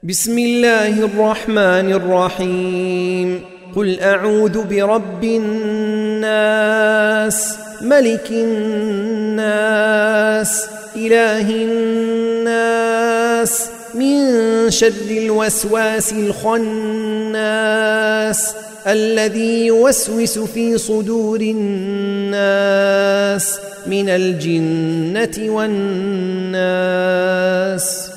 بسم الله الرحمن الرحيم. قل أعوذ برب الناس، ملك الناس، إله الناس، من شر الوسواس الخناس الذي يوسوس في صدور الناس من الجنة والناس.